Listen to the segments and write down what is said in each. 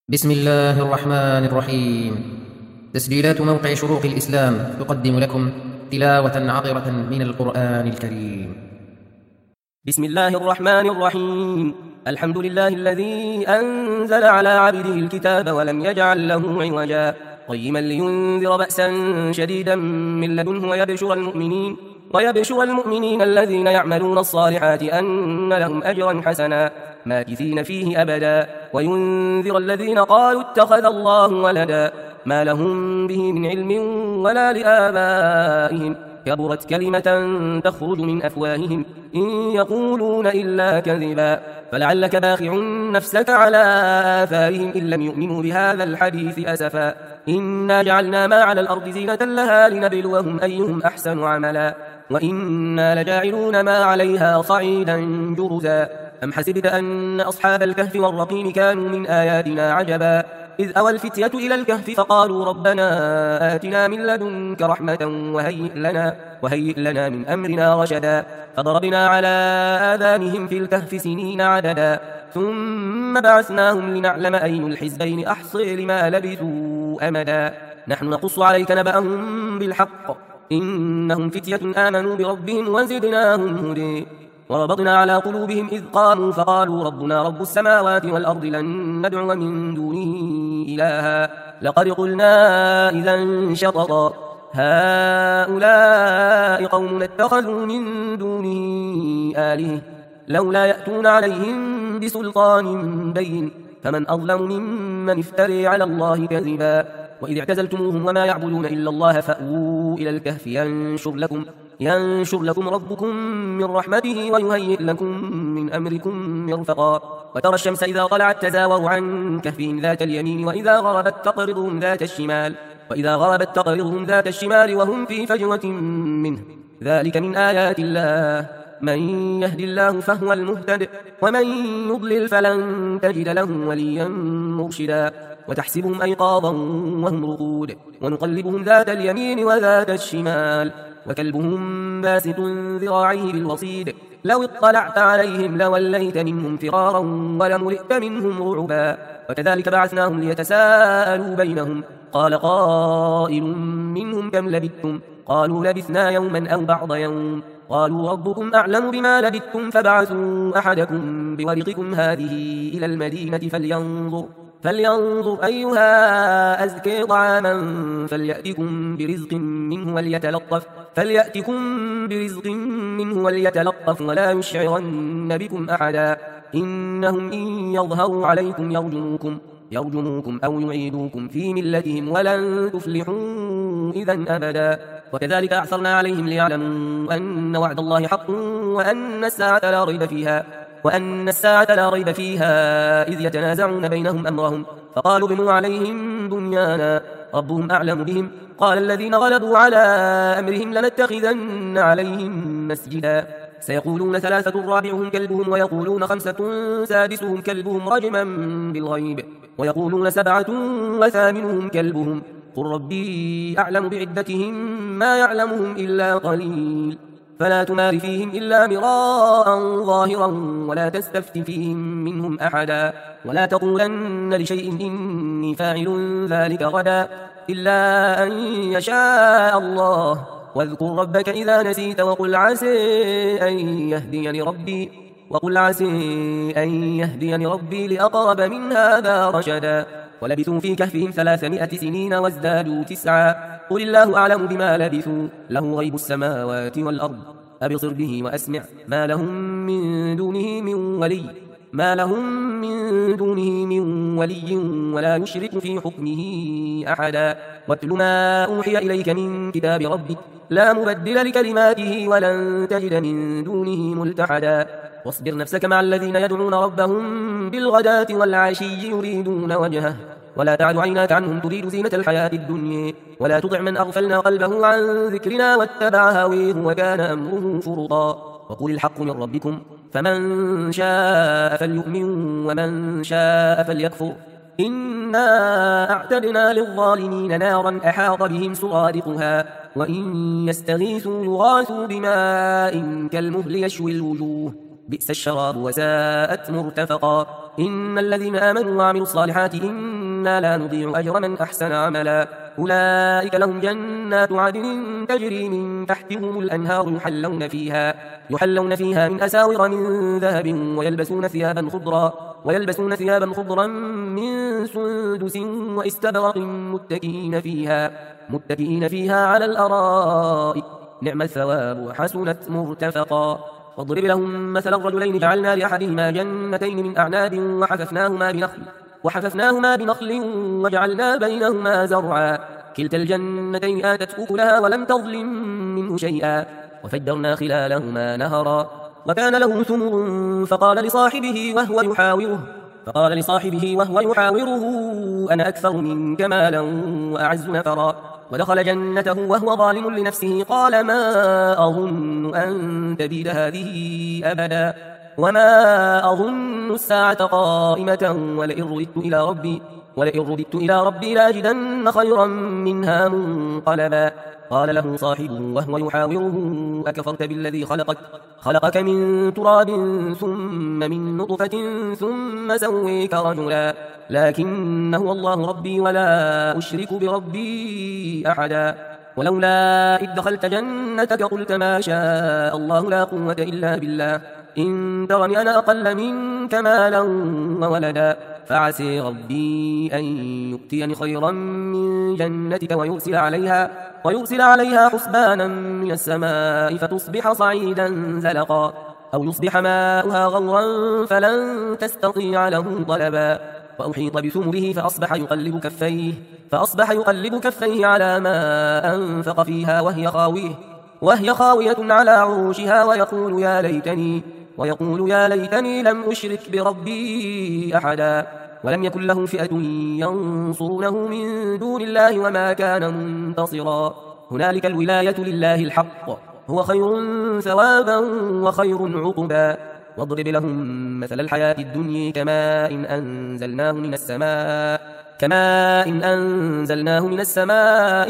بسم الله الرحمن الرحيم. تسجيلات موقع شروق الإسلام تقدم لكم تلاوة عطرة من القرآن الكريم. بسم الله الرحمن الرحيم. الحمد لله الذي أنزل على عبده الكتاب ولم يجعل له عوجا قيما لينذر بأسا شديدا من لدنه ويبشر المؤمنين الذين يعملون الصالحات أن لهم أجرا حسنا ماكثين فيه أبدا وينذر الذين قالوا اتخذ الله ولدا ما لهم به من علم ولا لآبائهم كبرت كلمة تخرج من أفواههم إن يقولون إلا كذبا فلعلك باخع نفسك على آثارهم إن لم يؤمنوا بهذا الحديث أسفا إنا جعلنا ما على الأرض زينة لها لنبلوهم أيهم أحسن عملا وإنا لجاعلون ما عليها صعيدا جرزا أم حسبت أن أصحاب الكهف والرقيم كانوا من آياتنا عجبا إذ أوى الفتية إلى الكهف فقالوا ربنا آتنا من لدنك رحمة وهيئ لنا من أمرنا رشدا فضربنا على آذانهم في الكهف سنين عددا ثم بعثناهم لنعلم أي الحزبين أحصي لما لبثوا أمدا نحن نقص عليك نبأهم بالحق إنهم فتية آمنوا بربهم وزدناهم هدى وربطنا على قلوبهم إذ قاموا فقالوا ربنا رب السماوات والأرض لن ندعو من دونه إلها لقد قلنا إذا شططا هؤلاء قوم اتخذوا من دونه آلهة لولا يأتون عليهم بسلطان بين فمن أظلم ممن افتري على الله كذبا وإذ اعتزلتموهم وما يعبدون إلا الله فأووا إلى الكهف ينشر لكم ربكم من رحمته ويهيئ لكم من أمركم مرفقا وترى الشمس إذا طلعت تزاور عن كهفهم ذات اليمين وإذا غربت تقرضهم ذات الشمال وهم في فجوة منه ذلك من آيات الله من يهد الله فهو المهتد ومن يضلل فلن تجد له وليا مرشدا وتحسبهم أيقاظا وهم رقود ونقلبهم ذات اليمين وذات الشمال وكلبهم باسط ذراعيه بالوصيد لو اطلعت عليهم لوليت منهم فرارا ولملئت منهم رعبا وكذلك بعثناهم ليتساءلوا بينهم قال قائل منهم كم لبثتم قالوا لبثنا يوما أو بعض يوم قالوا ربكم أعلم بما لبثتم فبعثوا أحدكم بورقكم هذه إلى المدينة فلينظر أيها أزكي طعاما فليأتكم برزق منه وليتلطف ولا يشعرن بكم أحدا إنهم إن يظهروا عليكم يرجموكم أو يعيدوكم في ملتهم ولن تفلحوا إذا أبدا وكذلك أعثرنا عليهم ليعلموا أن وعد الله حق وأن الساعة لا ريب فيها إذ يتنازعون بينهم أمرهم فقالوا بنوا عليهم بنيانا ربهم أعلم بهم قال الذين غلبوا على أمرهم لنتخذن عليهم مسجدا سيقولون 3 رابعهم كلبهم ويقولون 5 سادسهم كلبهم رجما بالغيب ويقولون 7 وثامنهم كلبهم قل ربي أعلم بعدتهم ما يعلمهم إلا قليل فلا تمار فيهم إلا مراء ظاهرا ولا تستفت فيهم منهم أحدا ولا تقولن لشيء إني فاعل ذلك غدا إلا أن يشاء الله واذكر ربك إذا نسيت وقل عسى أن يهديني ربي لأقرب من هذا رشدا ولبثوا في كهفهم 300 سنين وازدادوا 9 قل الله أعلم بما لبثوا له غيب السماوات والأرض أبصر به وأسمع ما لهم من دونه من ولي ولا يشرك في حكمه أحدا واتل ما أوحي إليك من كتاب ربك لا مبدل لكلماته ولن تجد من دونه ملتحدا واصبر نفسك مع الذين يدعون ربهم بالغداة والعشي يريدون وجهه ولا تعد عيناك عنهم تريد زينة الحياة الدنيا ولا تطع من أغفلنا قلبه عن ذكرنا واتبع هويه وكان أمره فرطا وقل الحق من ربكم فمن شاء فليؤمن ومن شاء فليكفر إنا أعتدنا للظالمين نارا أحاط بهم سرادقها وإن يستغيثوا يغاثوا بماء كالمهل يشوي الوجوه بئس الشراب وساءت مرتفقا إن الذين آمنوا وعملوا الصالحات إنا لا نضيع أجر من أحسن عملا أولئك لهم جنات عدن تجري من تحتهم الأنهار يحلون فيها من أساور من ذهب ويلبسون ثيابا خضرا من سندس وإستبرق متكئين فيها على الأرائك نعم الثواب وحسنت مرتفقا واضرب لهم مثل الرجلين جعلنا لأحدهما جنتين من أعناب وحففناهما بنخل وجعلنا بينهما زرعا كلتا الجنتين آتت أكلها ولم تظلم منه شيئا وفجرنا خلالهما نهرا وكان له ثمر فقال لصاحبه وهو يحاوره أنا أكثر منك مالا وأعز نفرا ودخل جنته وهو ظالم لنفسه قال ما أظن أن تبيد هذه أبدا وما أظن الساعة قائمة ولئن رددت إلى ربي لاجدن خيرا منها منقلبا قال له صاحبه وهو يحاوره أكفرت بالذي خلقك من تراب ثم من نطفة ثم سويك رجلا لكن هو الله ربي ولا أشرك بربي أحدا ولولا إذ دخلت جنتك قلت ما شاء الله لا قوة إلا بالله إن ترني أنا أقل منك مالا وولدا فعسي ربي أن يؤتيني خيرا من جنتك ويرسل عليها حسبانا من السماء فتصبح صعيدا زلقا أو يصبح ماؤها غورا فلن تستطيع له طلبا وأحيط بثمره فأصبح يقلب كفيه على ما أنفق فيها وهي خاوية على عروشها ويقول يا ليتني لم أشرك بربي أحدا ولم يكن له فئة ينصرونه من دون الله وما كان منتصرا هنالك الولاية لله الحق هو خير ثوابا وخير عقبا واضرب لهم مثل الحياة الدنيا كماء إن أنزلناه من السماء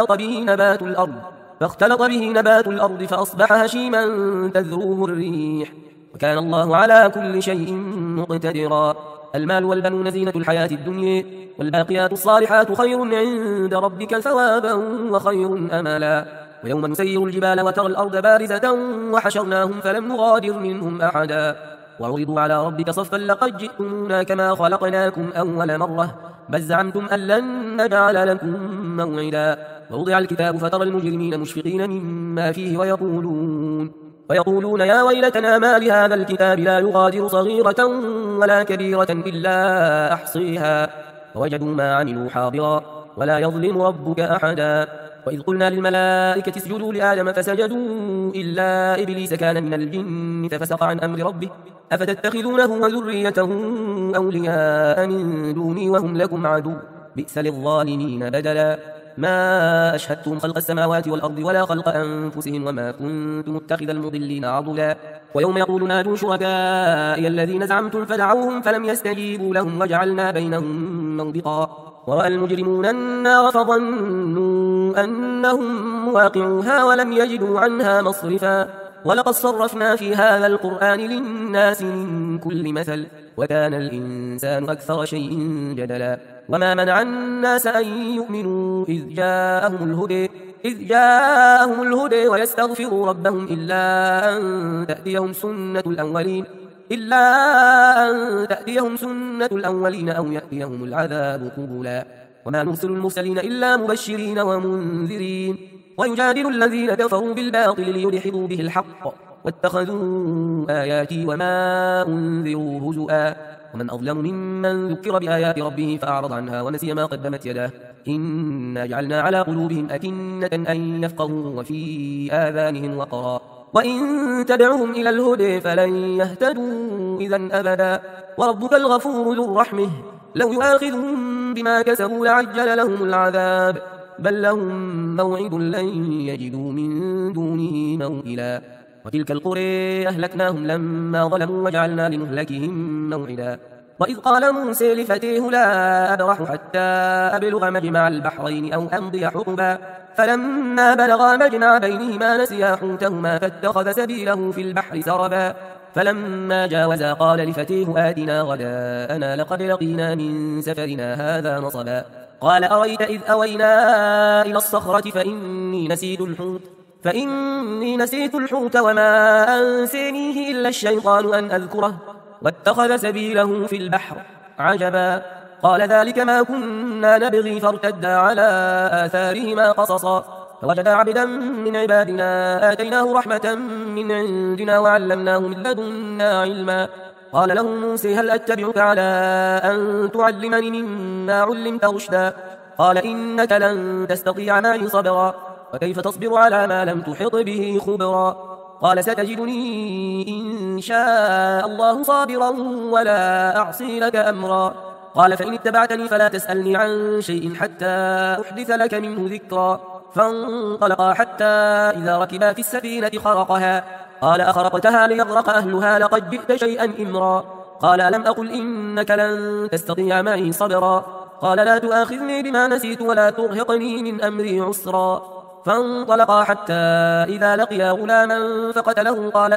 فاختلط به نبات الأرض فأصبح هشيما تذروه الريح وكان الله على كل شيء مقتدرا المال والبنون زينة الحياة الدنيا والباقيات الصالحات خير عند ربك ثوابا وخير أملا ويوم نسير الجبال وترى الأرض بارزة وحشرناهم فلم نغادر منهم أحدا وعرضوا على ربك صفا لقد جئتمونا كما خلقناكم أول مرة بل زعمتم أن لن نجعل لكم موعدا ووضع الكتاب فترى المجرمين مشفقين مما فيه ويقولون يا ويلتنا ما لهذا الكتاب لا يغادر صغيرة ولا كبيرة إلا أحصيها ووجدوا ما عملوا حاضرا ولا يظلم ربك أحدا وإذ قلنا للملائكة اسجدوا لآدم فسجدوا إلا إبليس كان من الجن ففسق عن أمر ربه أفتتخذونه وذريته أولياء من دوني وهم لكم عدو بئس للظالمين بدلا ما أشهدتهم خلق السماوات والأرض ولا خلق أنفسهم وما كنت متخذ المضلين عضلا ويوم يقول نادوا شركائي الذين زعمتم فدعوهم فلم يستجيبوا لهم وجعلنا بينهم موبقا ورأى المجرمون النار فظنوا أنهم مواقعوها ولم يجدوا عنها مصرفا ولقد صرفنا في هذا القرآن للناس من كل مثل وكان الإنسان أكثر شيء جدلا وما منع الناس أن يؤمنوا إذ جاءهم الهدى ويستغفروا ربهم إلا أن تأتيهم سنة الأولين أو يأتيهم العذاب قبلا وما نرسل المرسلين إلا مبشرين ومنذرين ويجادل الذين كفروا بالباطل ليدحضوا به الحق واتخذوا آياتي وما أنذروا هزؤا ومن أظلم ممن ذكر بآيات ربه فأعرض عنها ونسي ما قدمت يداه إنا جعلنا على قلوبهم أكنة أن يفقهوا وفي آذانهم وقرا وإن تدعوهم إلى الهدى فلن يهتدوا إذا أبدا وربك الغفور ذو الرحمة لو يؤاخذهم بما كسبوا لعجل لهم العذاب بل لهم موعد لن يجدوا من دونه موئلا وتلك القرى أهلكناهم لما ظلموا وجعلنا لمهلكهم موعدا وإذ قال موسى لفتيه لا أبرح حتى أبلغ مجمع البحرين أو أمضي حقبا فلما بلغا مجمع بينهما نسيا حوتهما فاتخذ سبيله في البحر سربا فلما جاوزا قال لفتيه آتنا غداءنا لقد لقينا من سفرنا هذا نصبا قال أريت إذ أوينا إلى الصخرة فإني نسيت الحوت وما أنسانيه إلا الشيطان أن أذكره واتخذ سبيله في البحر عجبا قال ذلك ما كنا نبغي فارتدا على آثارهما قصصا فوجدا عبدا من عبادنا آتيناه رحمة من عندنا وعلمناه من لدنا علما قال له موسى هل أتبعك على أن تعلمني مما علمت رشدا قال إنك لن تستطيع معي صبرا وكيف تصبر على ما لم تحط به خبرا قال ستجدني إن شاء الله صابرا ولا أعصي لك أمرا قال فإن اتبعتني فلا تسألني عن شيء حتى أحدث لك منه ذكرا فانطلقا حتى إذا ركبا في السفينة خرقها قال أخرقتها ليغرق أهلها لقد جئت شيئا إمرا قال ألم أقل إنك لن تستطيع معي صبرا قال لا تؤاخذني بما نسيت ولا ترهقني من أمري عسرا فانطلقا حتى إذا لقيا غلاما فقتله قال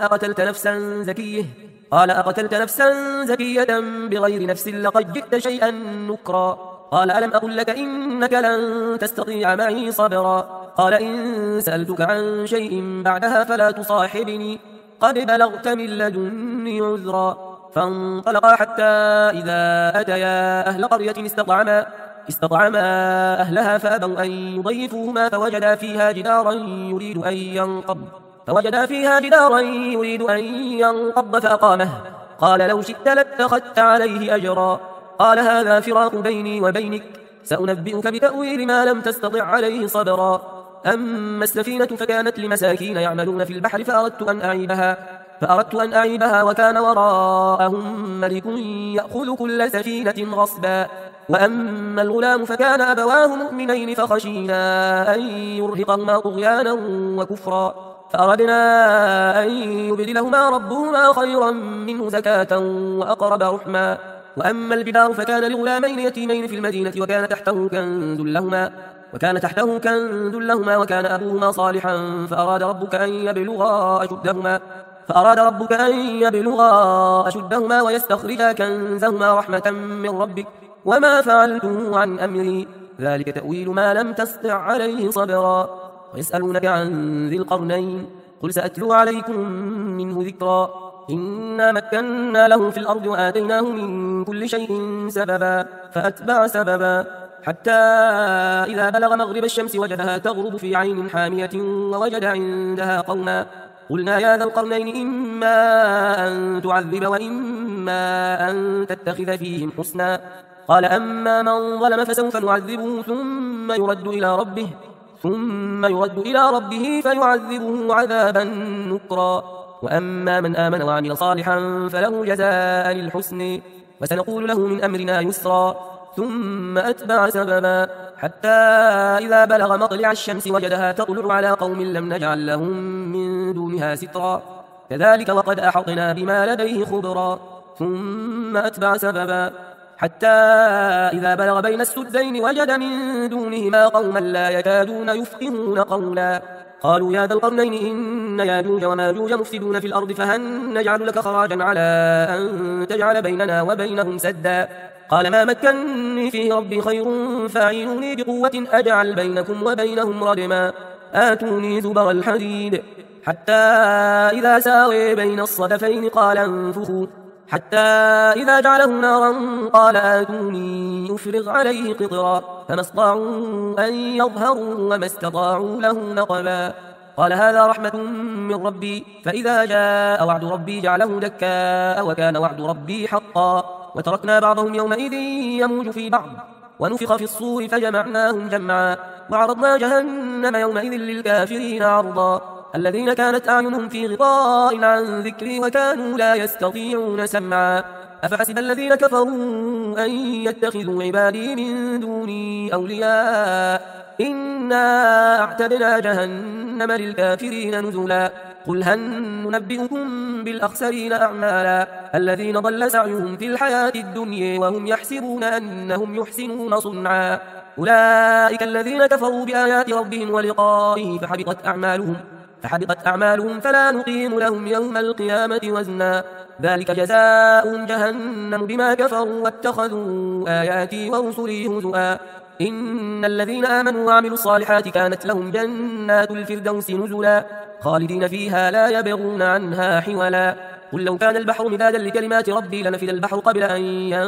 أقتلت نفسا زكية بغير نفس لقد جئت شيئا نكرا قال ألم أقل لك إنك لن تستطيع معي صبرا قال إن سألتك عن شيء بعدها فلا تصاحبني قد بلغت من لدني عذرا فانطلقا حتى إذا أتيا أهل قرية استطعما أهلها فأبوا أن يضيفوهما فوجدا فيها جدارا يريد أن ينقض فأقامه قال لو شئت لاتخذت عليه أجرا قال هذا فراق بيني وبينك سأنبئك بتأويل ما لم تستطع عليه صبرا أما السفينة فكانت لمساكين يعملون في البحر فأردت أن أعيبها وكان وراءهم ملك يأخذ كل سفينة غصبا وأما الغلام فكان أبواه مؤمنين فخشينا أن يرهقهما طغيانا وكفرا فأردنا أن يبدلهما ربهما خيرا منه زكاة وأقرب رحما وأما الجدار فكان لغلامين يتيمين في المدينة وكان تحته كنز لهما وكان أبوهما صالحا فأراد ربك أن يبلغا أشدهما ويستخرجا كنزهما رحمة من ربك وما فعلته عن أمري ذلك تأويل ما لم تستطع عليه صبرا ويسألونك عن ذي القرنين قل سأتلو عليكم منه ذكرا إنا مكنا له في الأرض وآتيناه من كل شيء سببا فأتبع سببا حتى إذا بلغ مغرب الشمس وجدها تغرب في عين حامية ووجد عندها قوما قلنا يا ذا القرنين إما أن تعذب وإما أن تتخذ فيهم حسنا قال أما من ظلم فسوف نعذبه ثم يرد إلى ربه فيعذبه عذابا نكرا وأما من آمن وعمل صالحا فله جزاء الحسن وسنقول له من أمرنا يسرا ثم أتبع سببا حتى إذا بلغ مطلع الشمس وجدها تطلع على قوم لم نجعل لهم من دونها سترا كذلك وقد أحطنا بما لديه خبرا ثم أتبع سببا حتى إذا بلغ بين السدين وجد من دونهما قوما لا يكادون يفقهون قولا قالوا يا ذا القرنين إن ياجوج وماجوج مفسدون في الأرض فهل نجعل لك خراجا على أن تجعل بيننا وبينهم سدا قال ما مكنني فيه ربي خير فاعينوني بقوة أجعل بينكم وبينهم ردما آتوني زبر الحديد حتى إذا ساوي بين الصدفين قال انفخوا حتى إذا جعله نارا قال آتوني أفرغ عليه قطرا فما استطاعوا أن يظهروا وما استطاعوا له نقبا قال هذا رحمة من ربي فإذا جاء وعد ربي جعله دكاء وكان وعد ربي حقا وتركنا بعضهم يومئذ يموج في بعض ونفخ في الصور فجمعناهم جمعا وعرضنا جهنم يومئذ للكافرين عرضا الذين كانت أعينهم في غطاء عن ذكري وكانوا لا يستطيعون سمعا أفحسب الذين كفروا أن يتخذوا عبادي من دوني أولياء إنا أعتدنا جهنم للكافرين نزلا قل هل ننبئكم بالأخسرين أعمالا الذين ضل سعيهم في الحياة الدنيا وهم يحسبون أنهم يحسنون صنعا. أولئك الذين كفروا بآيات ربهم ولقائه فحبطت أعمالهم فلا نقيم لهم يوم القيامة وزنا ذلك جزاؤهم جهنم بما كفروا واتخذوا آياتي ورسلي هزؤا إن الذين آمنوا وعملوا الصالحات كانت لهم جنات الفردوس نزلا خالدين فيها لا يبغون عنها حولا قل لو كان البحر مدادا لكلمات ربي لنفد البحر قبل أن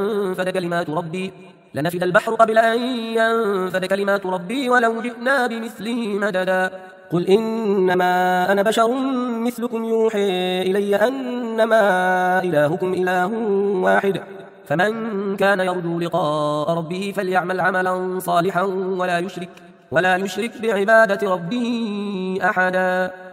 ينفد كلمات ربي ولو جئنا بمثله مددا قل إنما أنا بشر مثلكم يوحي إلي أنما إلهكم إله واحد فمن كان يرجو لقاء ربه فليعمل عملا صالحا ولا يشرك بعبادة ربه أحدا